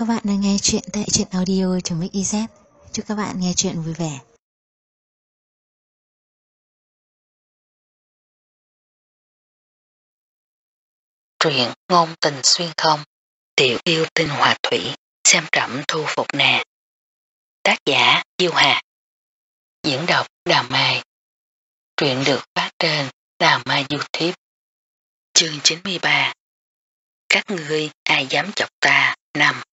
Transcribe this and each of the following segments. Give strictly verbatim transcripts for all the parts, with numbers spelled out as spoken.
các bạn đang nghe chuyện tại truyện audio.mix.iz. Chúc các bạn nghe chuyện vui vẻ. Truyện ngôn tình xuyên không, tiểu yêu tinh hòa thủy, xem trẫm thu phục nè. Tác giả Diêu Hà. Diễn đọc Đào Mai. Truyện được phát trên Đào Mai YouTube. Chương chín mươi ba. Các ngươi ai dám chọc ta? Năm.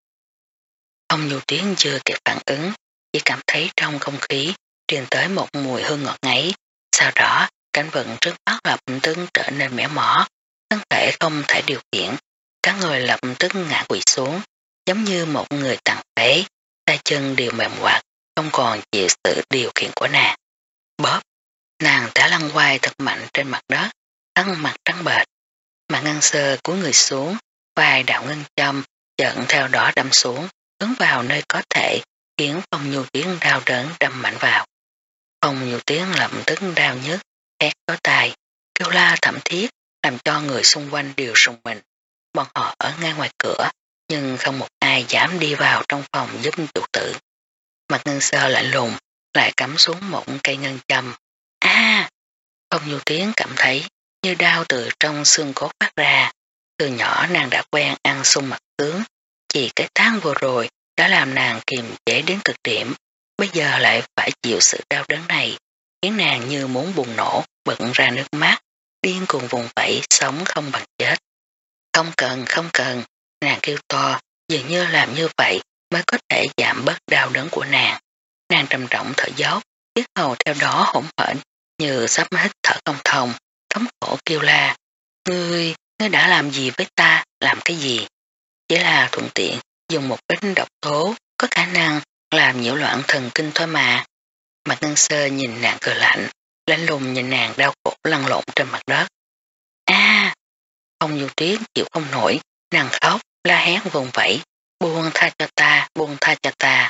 Ông Nhu Tiến chưa kịp phản ứng, chỉ cảm thấy trong không khí truyền tới một mùi hương ngọt ngấy. Sau đó cảnh vận trước mắt lập tức trở nên mẻ mỏ, thân thể không thể điều khiển, các người lập tức ngã quỵ xuống, giống như một người tàn phế, tay chân đều mềm quạt, không còn chịu sự điều khiển của nàng. Bóp, nàng đã lăn quay thật mạnh trên mặt đất, thân mặt trắng bệch, mà ngân sơ của người xuống, vài đạo ngân châm chợn theo đó đâm xuống, hướng vào nơi có thể khiến Phong Nhu Tiến đau đớn đâm mạnh vào. Phong Nhu Tiến lập tức đau nhức, hét có tài, kêu la thảm thiết, làm cho người xung quanh đều rùng mình. Bọn họ ở ngay ngoài cửa, nhưng không một ai dám đi vào trong phòng giúp chủ tử. Mặt ngân sơ lạnh lùng, lại cắm xuống một cây ngân châm. A! À, Phong Nhu Tiến cảm thấy như đau từ trong xương cốt phát ra. Từ nhỏ nàng đã quen ăn sung mặt tướng, chỉ cái tháng vừa rồi đã làm nàng kiềm chế đến cực điểm, bây giờ lại phải chịu sự đau đớn này, khiến nàng như muốn bùng nổ, bận ra nước mắt, điên cuồng vùng vẫy sống không bằng chết. Không cần, không cần, nàng kêu to, dường như làm như vậy mới có thể giảm bớt đau đớn của nàng. Nàng trầm trọng thở dốc, tiết hầu theo đó hỗn hển, như sắp hít thở không thông, thống khổ kêu la. Ngươi, ngươi đã làm gì với ta, làm cái gì? Chỉ là thuận tiện, dùng một ít độc tố, có khả năng làm nhiễu loạn thần kinh thôi mà. Mặt ngân sơ nhìn nàng cười lạnh, lạnh lùng nhìn nàng đau khổ lăn lộn trên mặt đất. A! À, Phong Nhu Tiến chịu không nổi, nàng khóc, la hét vùng vẫy, buông tha cho ta, buông tha cho ta.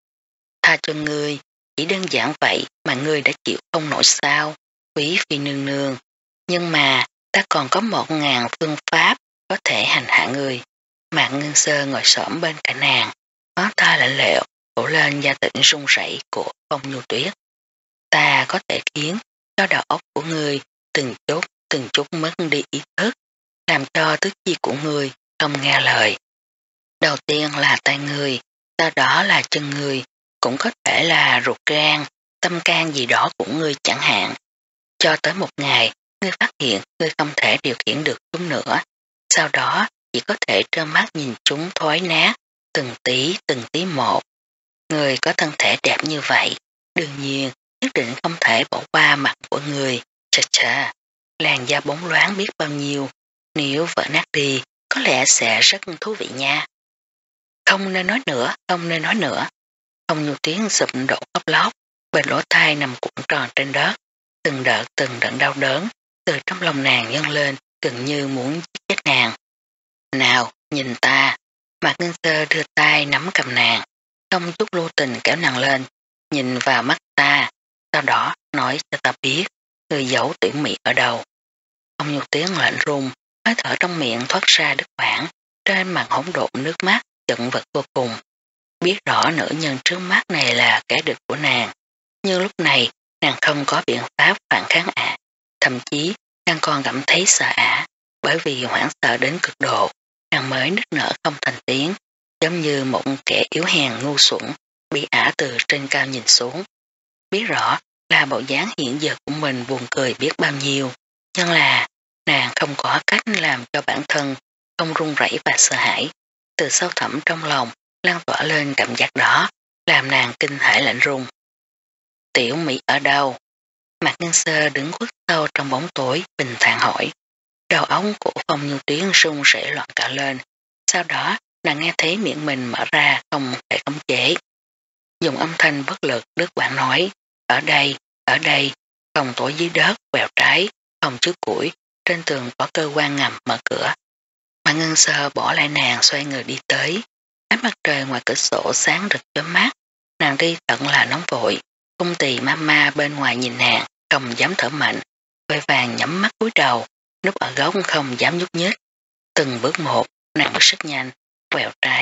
Tha cho ngươi, chỉ đơn giản vậy mà ngươi đã chịu không nổi sao, quý phi nương nương. Nhưng mà ta còn có một ngàn phương pháp có thể hành hạ ngươi. Mạc Ngân Sơ ngồi xổm bên cạnh nàng, ngón tay lạnh lẽo vỗ lên da thịt run rẩy của Phong Nhu Tuyết. Ta có thể khiến cho đầu óc của ngươi từng chút từng chút mất đi ý thức, làm cho tứ chi của ngươi không nghe lời. Đầu tiên là tay ngươi, sau đó là chân ngươi, cũng có thể là ruột gan, tâm can gì đó của ngươi chẳng hạn. Cho tới một ngày, ngươi phát hiện ngươi không thể điều khiển được chúng nữa, sau đó chỉ có thể trơ mắt nhìn chúng thối nát, từng tí từng tí một. Người có thân thể đẹp như vậy, đương nhiên nhất định không thể bỏ qua mặt của người. Chà chà, làn da bóng loáng biết bao nhiêu, nếu vỡ nát đi có lẽ sẽ rất thú vị nha. Không nên nói nữa, không nên nói nữa. Phong Nhu Tiến sụp đổ khóc lóc, bên lỗ tai nằm cuộn tròn trên đất, từng đợt từng đợt đau đớn từ trong lòng nàng dâng lên, gần như muốn giết chết nàng. Nào, nhìn ta. Mạc Ngân Sơ đưa tay nắm cầm nàng, không chút lưu tình kéo nàng lên, nhìn vào mắt ta, sau đó nói cho ta biết, người giấu tiểu mị ở đâu. Ông Nhu Tiến lạnh run, hơi thở trong miệng thoát ra đứt quãng, trên màn hỗn độn nước mắt, chận vật vô cùng. Biết rõ nữ nhân trước mắt này là kẻ địch của nàng, nhưng lúc này nàng không có biện pháp phản kháng ạ, thậm chí nàng còn cảm thấy sợ ả, bởi vì hoảng sợ đến cực độ. Nàng mới nức nở không thành tiếng, giống như một kẻ yếu hèn ngu xuẩn, bị ả từ trên cao nhìn xuống. Biết rõ là bộ dáng hiện giờ của mình buồn cười biết bao nhiêu, nhưng là nàng không có cách làm cho bản thân không run rẩy và sợ hãi. Từ sâu thẳm trong lòng lan tỏa lên cảm giác đó, làm nàng kinh hãi lạnh run. Tiểu Mỹ ở đâu? Mạc Ngân Sơ đứng khuất sâu trong bóng tối, bình thản hỏi. Đầu ống của Phong Nhu Tiến run rẩy loạn cả lên, sau đó nàng nghe thấy miệng mình mở ra không thể khống chế. Dùng âm thanh bất lực đứt quãng nói, ở đây, ở đây, phòng tối dưới đất, quẹo trái, phòng trước củi, trên tường có cơ quan ngầm mở cửa. Mạc Ngân Sơ bỏ lại nàng xoay người đi tới, ánh mặt trời ngoài cửa sổ sáng rực chói mắt, nàng đi tận là nóng vội, cung tỳ mama bên ngoài nhìn nàng, không dám thở mạnh, vội vàng nhắm mắt cúi đầu, núp ở góc không dám nhúc nhích. Từng bước một, nàng bước rất nhanh, quẹo trái,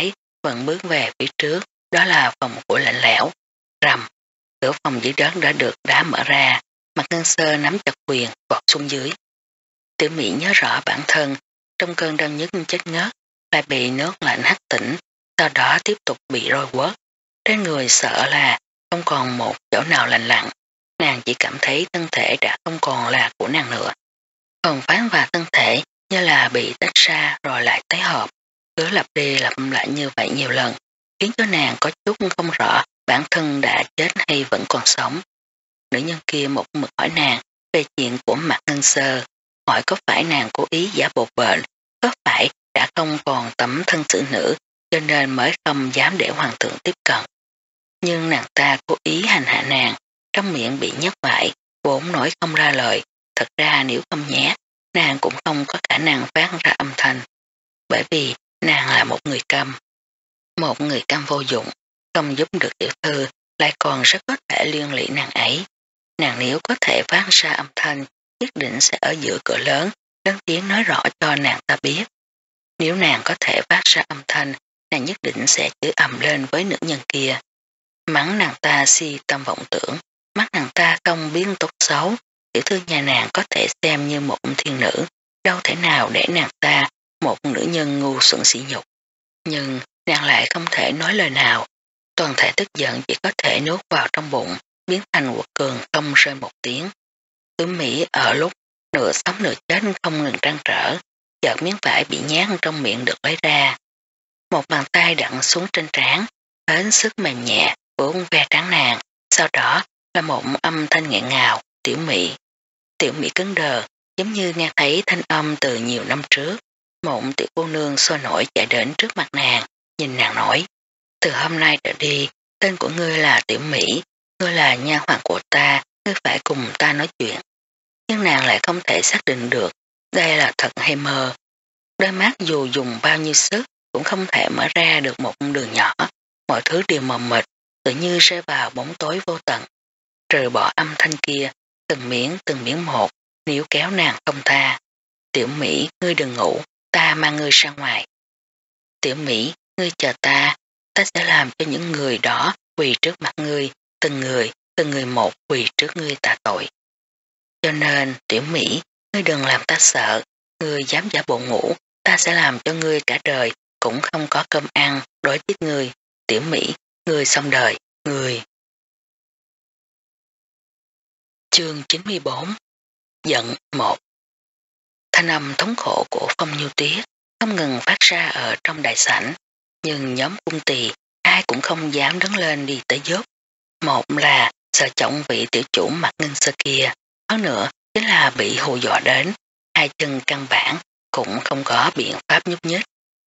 vẫn bước về phía trước, đó là phòng của Lạnh Lẽo. Rầm, cửa phòng dưới đất đã được đá mở ra, Mạc Ngân Sơ nắm chặt quyền vọt xuống dưới. Tiểu Mỹ nhớ rõ bản thân trong cơn đau nhức chết ngất lại bị nước lạnh hắt tỉnh, sau đó tiếp tục bị roi quất. Trên người sợ là không còn một chỗ nào lành lặn, nàng chỉ cảm thấy thân thể đã không còn là của nàng nữa. Phần phán và thân thể như là bị tách ra rồi lại tái hợp, cứ lặp đi lặp lại như vậy nhiều lần, khiến cho nàng có chút không rõ bản thân đã chết hay vẫn còn sống. Nữ nhân kia một mực hỏi nàng về chuyện của Mạc Ngân Sơ, hỏi có phải nàng cố ý giả bộ bệnh, có phải đã không còn tấm thân xử nữ cho nên mới không dám để hoàng thượng tiếp cận. Nhưng nàng ta cố ý hành hạ nàng, trong miệng bị nhét vải, vốn nói không ra lời, thật ra nếu không nhét, nàng cũng không có khả năng phát ra âm thanh, bởi vì nàng là một người câm. Một người câm vô dụng, không giúp được tiểu thư, lại còn rất có thể liên lụy nàng ấy. Nàng nếu có thể phát ra âm thanh, nhất định sẽ ở giữa cửa lớn, lớn tiếng nói rõ cho nàng ta biết. Nếu nàng có thể phát ra âm thanh, nàng nhất định sẽ chửi ầm lên với nữ nhân kia. Mắng nàng ta si tâm vọng tưởng, mắt nàng ta không biết tốt xấu, tiểu thư nhà nàng có thể xem như một thiên nữ, đâu thể nào để nàng ta một nữ nhân ngu xuẩn sỉ nhục. Nhưng nàng lại không thể nói lời nào, toàn thể tức giận chỉ có thể nuốt vào trong bụng, biến thành quật cường không rơi một tiếng. Tử Mỹ ở lúc nửa sống nửa chết không ngừng trăn trở, chợt miếng vải bị nhát trong miệng được lấy ra. Một bàn tay đặn xuống trên trán, hết sức mềm nhẹ, vốn ve trán nàng, sau đó là một âm thanh nghẹn ngào, Tiểu Mỹ. Tiểu Mỹ cứng đờ, giống như nghe thấy thanh âm từ nhiều năm trước. Một tiểu cô nương sôi nổi chạy đến trước mặt nàng, nhìn nàng nói, từ hôm nay trở đi, tên của ngươi là Tiểu Mỹ, ngươi là nha hoàn của ta, ngươi phải cùng ta nói chuyện. Nhưng nàng lại không thể xác định được đây là thật hay mơ. Đôi mắt dù dùng bao nhiêu sức cũng không thể mở ra được một đường nhỏ, mọi thứ đều mờ mịt, tự như rơi vào bóng tối vô tận. Trừ bỏ âm thanh kia, từng miếng từng miếng một, níu kéo nàng không tha. Tiểu Mỹ, ngươi đừng ngủ, ta mang ngươi ra ngoài. Tiểu Mỹ, ngươi chờ ta, ta sẽ làm cho những người đó quỳ trước mặt ngươi, từng người, từng người một quỳ trước ngươi tạ tội. Cho nên, Tiểu Mỹ, ngươi đừng làm ta sợ, ngươi dám giả bộ ngủ, ta sẽ làm cho ngươi cả đời cũng không có cơm ăn, đối tiếp ngươi. Tiểu Mỹ, ngươi xong đời, ngươi. Chương chín mươi bốn Giận một. Thanh âm thống khổ của Phong Như Tuyết không ngừng phát ra ở trong đại sảnh, nhưng nhóm cung tỳ ai cũng không dám đứng lên đi tới giúp. Một là sợ trọng vị tiểu chủ Mạc Ngân Sơ kia, hơn nữa chính là bị hù dọa đến, hai chân căn bản cũng không có biện pháp nhúc nhích.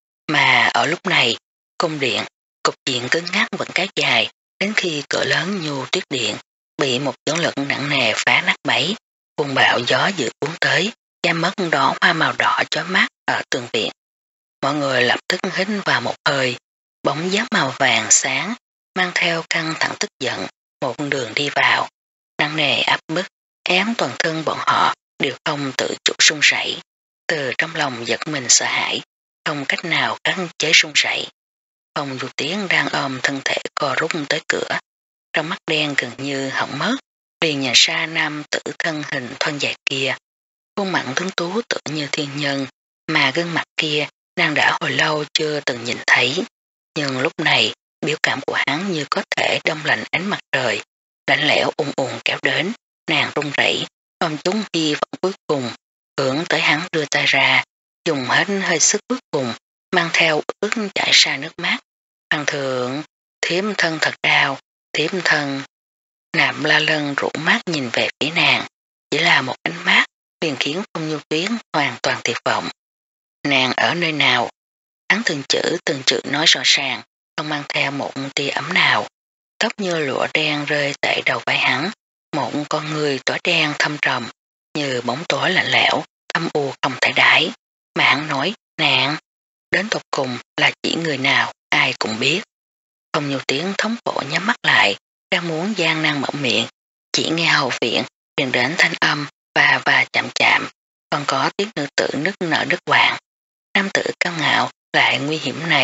Mà ở lúc này, cung điện, cục diện cứng ngắc vẫn kéo dài, đến khi cửa lớn như tuyết điện, bị một chấn lực nặng nề phá nát bấy, cuồng bạo gió dự cuốn tới, che mất đó hoa màu đỏ chói mắt ở tường viện. Mọi người lập tức hít vào một hơi, bóng dáng màu vàng sáng, mang theo căng thẳng tức giận, một đường đi vào, nặng nề áp bức, ém toàn thân bọn họ đều không tự chủ run rẩy, từ trong lòng giật mình sợ hãi, không cách nào khống chế run rẩy. Phong Du Tiến đang ôm thân thể co rút tới cửa, trong mắt đen gần như hỏng mất, liền nhận ra nam tử thân hình thon dài kia, khuôn mặt tuấn tú tựa như thiên nhân, mà gương mặt kia nàng đã hồi lâu chưa từng nhìn thấy, nhưng lúc này biểu cảm của hắn như có thể đông lạnh ánh mặt trời, lạnh lẽo ung ung kéo đến, nàng run rẩy, ôm chúng hy vọng cuối cùng, hướng tới hắn đưa tay ra, dùng hết hơi sức cuối cùng, mang theo ước chảy ra nước mắt. Hoàng thượng, thiếm thân thật đau, thiếm thân. Nạm La Lân rũ mắt nhìn về phía nàng, chỉ là một ánh mắt liền khiến Phong Nhu Tuyết hoàn toàn tuyệt vọng. Nàng ở nơi nào? Hắn từng chữ từng chữ nói rõ ràng, không mang theo một tia ấm nào. Tóc như lụa đen rơi tại đầu vai hắn, một con người tối đen thâm trầm, như bóng tối lạnh lẽo, thâm u không thể đáy. Mà hắn nói, nàng, đến tột cùng là chỉ người nào, ai cũng biết. Phong Nhu Tuyết thống khổ nhắm mắt lại, đang muốn gian năng mở miệng, chỉ nghe hậu viện truyền đến thanh âm và và chạm chạm, còn có tiếng nữ tử nức nở đứt quãng. Nam tử cao ngạo lại nguy hiểm này,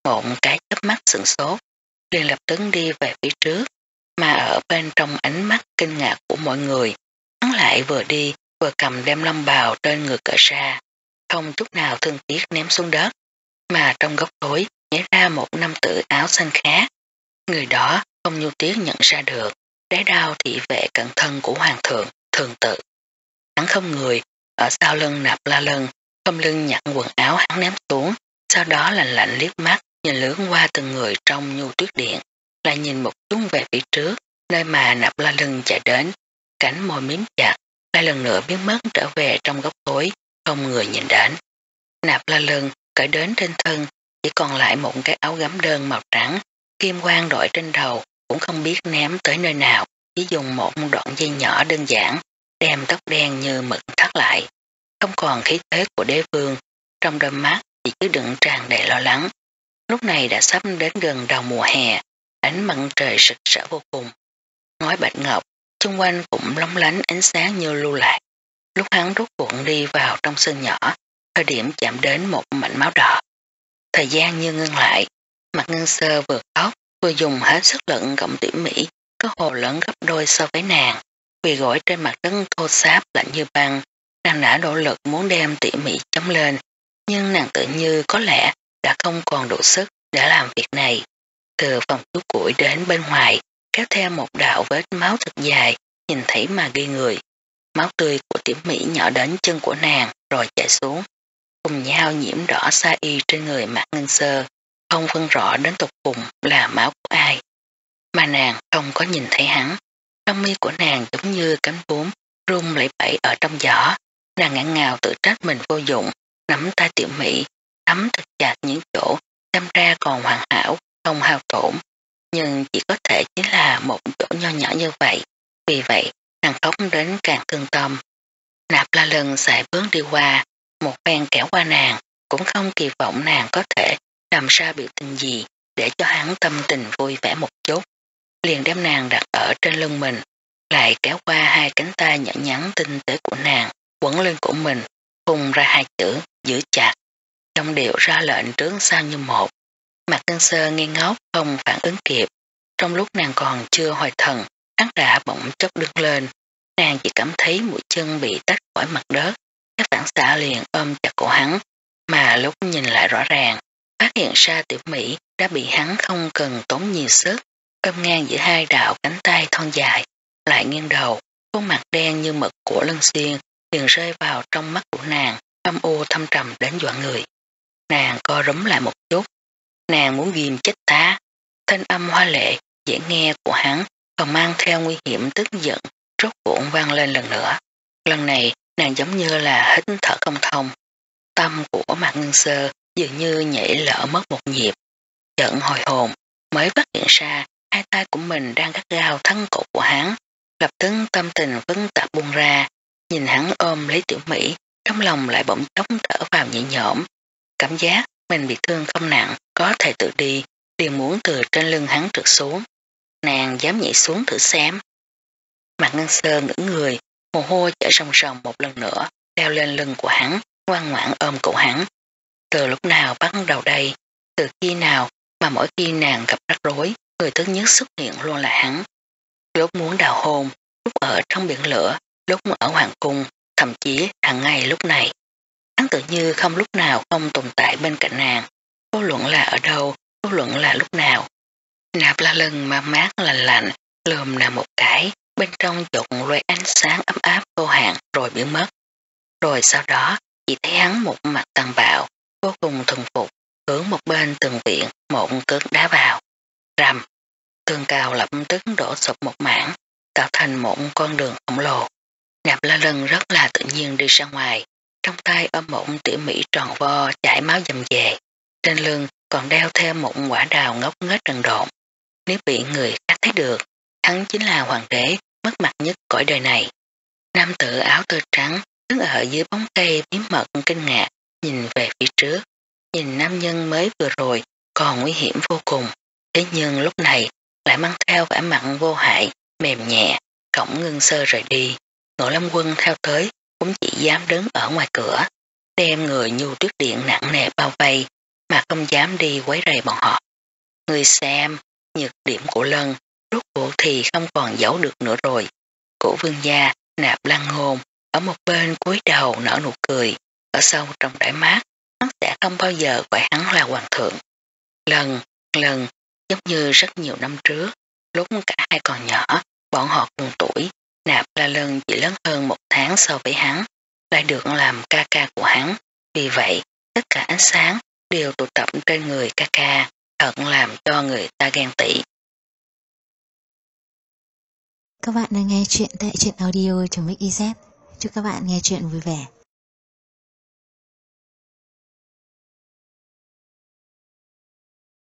một cái chớp mắt sửng sốt, liền lập tức đi về phía trước, mà ở bên trong ánh mắt kinh ngạc của mọi người, hắn lại vừa đi vừa cầm đem long bào trên người cởi ra, không chút nào thương tiếc ném xuống đất, mà trong góc tối nhảy ra một nam tử áo xanh khác. Người đó không nhu tiếc nhận ra được, đáy đao thị vệ cận thân của hoàng thượng, thường tự. Hắn không người, ở sau lưng Nạp La Lân, không lưng nhặt quần áo hắn ném xuống, sau đó lạnh lạnh liếc mắt, nhìn lướn qua từng người trong nhu tuyết điện, lại nhìn một chút về phía trước, nơi mà Nạp La Lân chạy đến, cánh môi miếm chặt, lại lần nữa biến mất trở về trong góc tối, không người nhìn đến. Nạp La Lân cởi đến trên thân, chỉ còn lại một cái áo gấm đơn màu trắng, kim quang đội trên đầu, cũng không biết ném tới nơi nào, chỉ dùng một đoạn dây nhỏ đơn giản, đem tóc đen như mực thắt lại. Không còn khí thế của đế vương, trong đôi mắt chỉ cứ đựng tràn đầy lo lắng. Lúc này đã sắp đến gần đầu mùa hè, ánh mặt trời rực rỡ vô cùng. Ngói bạch ngọc, xung quanh cũng lóng lánh ánh sáng như lưu lại. Lúc hắn rút cuộn đi vào trong sân nhỏ, thời điểm chạm đến một mảnh máu đỏ. Thời gian như ngưng lại, mặt Ngân Sơ vừa khóc, vừa dùng hết sức lực gặm tỉ mỉ, có hồ lớn gấp đôi so với nàng. Vì gối trên mặt đất thô xáp lạnh như băng, nàng đã nỗ lực muốn đem tỉ mỉ chống lên, nhưng nàng tự như có lẽ đã không còn đủ sức để làm việc này. Từ phòng chú củi đến bên ngoài, kéo theo một đạo vết máu thật dài, nhìn thấy mà ghi người. Máu tươi của tỉ mỉ nhỏ đến chân của nàng rồi chảy xuống, cùng nhau nhiễm đỏ sa y trên người Mạc Ngân Sơ, không phân rõ đến tục cùng là máu của ai. Mà nàng không có nhìn thấy hắn, trong mi của nàng giống như cánh bướm rung lẩy bẩy ở trong gió. Nàng ngạn ngào tự trách mình vô dụng, nắm tay tiểu mỹ, nắm thật chặt những chỗ xem ra còn hoàn hảo, không hao tổn, nhưng chỉ có thể chỉ là một chỗ nho nhỏ như vậy. Vì vậy nàng khóc đến càng thương tâm. Nạp La Lân xài bước đi qua, một phen kéo qua nàng, cũng không kỳ vọng nàng có thể làm sao biểu tình gì để cho hắn tâm tình vui vẻ một chút. Liền đem nàng đặt ở trên lưng mình, lại kéo qua hai cánh tay nhỏ nhắn tinh tế của nàng, quấn lên của mình, phun ra hai chữ giữ chặt, trong điệu ra lệnh trước sau như một. Mạc Ngân Sơ ngây ngốc không phản ứng kịp, trong lúc nàng còn chưa hồi thần, hắn đã bỗng chốc đứng lên, nàng chỉ cảm thấy mũi chân bị tách khỏi mặt đất, các phản xạ liền ôm chặt cổ hắn, mà lúc nhìn lại rõ ràng, phát hiện ra tiểu Mỹ đã bị hắn không cần tốn nhiều sức, ôm ngang giữa hai đạo cánh tay thon dài, lại nghiêng đầu, khuôn mặt đen như mực của Lân Xuyên liền rơi vào trong mắt của nàng, âm u thâm trầm đến dọa người. Nàng co rúm lại một chút, nàng muốn ghim chết ta. Thanh âm hoa lệ, dễ nghe của hắn còn mang theo nguy hiểm tức giận, rốt cuộc vang lên lần nữa. Lần này nàng giống như là hít thở không thông. Tâm của Mạc Ngân Sơ dường như nhảy lỡ mất một nhịp. Chợt hồi hồn, mới phát hiện ra hai tay của mình đang gắt gao thân cổ của hắn. Lập tức tâm tình phức tạp buông ra, nhìn hắn ôm lấy tiểu Mỹ, trong lòng lại bỗng chốc thở vào nhẹ nhõm. Cảm giác mình bị thương không nặng, có thể tự đi, liền muốn từ trên lưng hắn trượt xuống. Nàng dám nhảy xuống thử xem. Mạc Ngân Sơ ngỡ người, mồ hôi chảy ròng ròng một lần nữa, leo lên lưng của hắn, ngoan ngoãn ôm cổ hắn. Từ lúc nào bắt đầu đây, từ khi nào mà mỗi khi nàng gặp rắc rối, người thứ nhất xuất hiện luôn là hắn. Lúc muốn đào hôn, lúc ở trong biển lửa, lúc ở hoàng cung, thậm chí hàng ngày lúc này. Hắn tự như không lúc nào không tồn tại bên cạnh nàng, vô luận là ở đâu, vô luận là lúc nào. Nạp La Lân mang mát lạnh lạnh, lườm nàng một cái, bên trong dột loay ánh sáng ấm áp vô hạn rồi biến mất. Rồi sau đó, chỉ thấy hắn một mặt tàn bạo, vô cùng thuần phục, hướng một bên tường viện, một cước đá vào. Rầm, tường cao lập tức đổ sụp một mảng, tạo thành một con đường khổng lồ. Nạp La Lân rất là tự nhiên đi ra ngoài, trong tay ôm một tiểu Mỹ tròn vo chảy máu dầm dề, trên lưng còn đeo theo một quả đào ngốc nghếch đần độn. Nếu bị người khác thấy được, hắn chính là hoàng đế mất mặt nhất cõi đời này. Nam tử áo tơ trắng đứng ở dưới bóng cây bí mật kinh ngạc, nhìn về phía trước, nhìn nam nhân mới vừa rồi còn nguy hiểm vô cùng, thế nhưng lúc này lại mang theo vẻ mặt vô hại, mềm nhẹ. Cổng Ngân Sơ rời đi, Ngộ Lâm Quân theo tới cũng chỉ dám đứng ở ngoài cửa, đem người nhu tuyết điện nặng nề bao vây, mà không dám đi quấy rầy bọn họ. Người xem, nhược điểm của Lân, rốt cuộc thì không còn giấu được nữa rồi. Cổ vương gia, Nạp Lan Ngôn, ở một bên cúi đầu nở nụ cười, ở sâu trong đáy mắt, hắn sẽ không bao giờ gọi hắn là hoàng thượng. Lần, lần, giống như rất nhiều năm trước, lúc cả hai còn nhỏ, bọn họ cùng tuổi, Nạp La Lân chỉ lớn hơn một tháng so với hắn, lại được làm ca ca của hắn. Vì vậy, tất cả ánh sáng đều tụ tập trên người ca ca, thật làm cho người ta ghen tị. Các bạn đang nghe chuyện tại truyện audio.mixyz. Chúc các bạn nghe chuyện vui vẻ.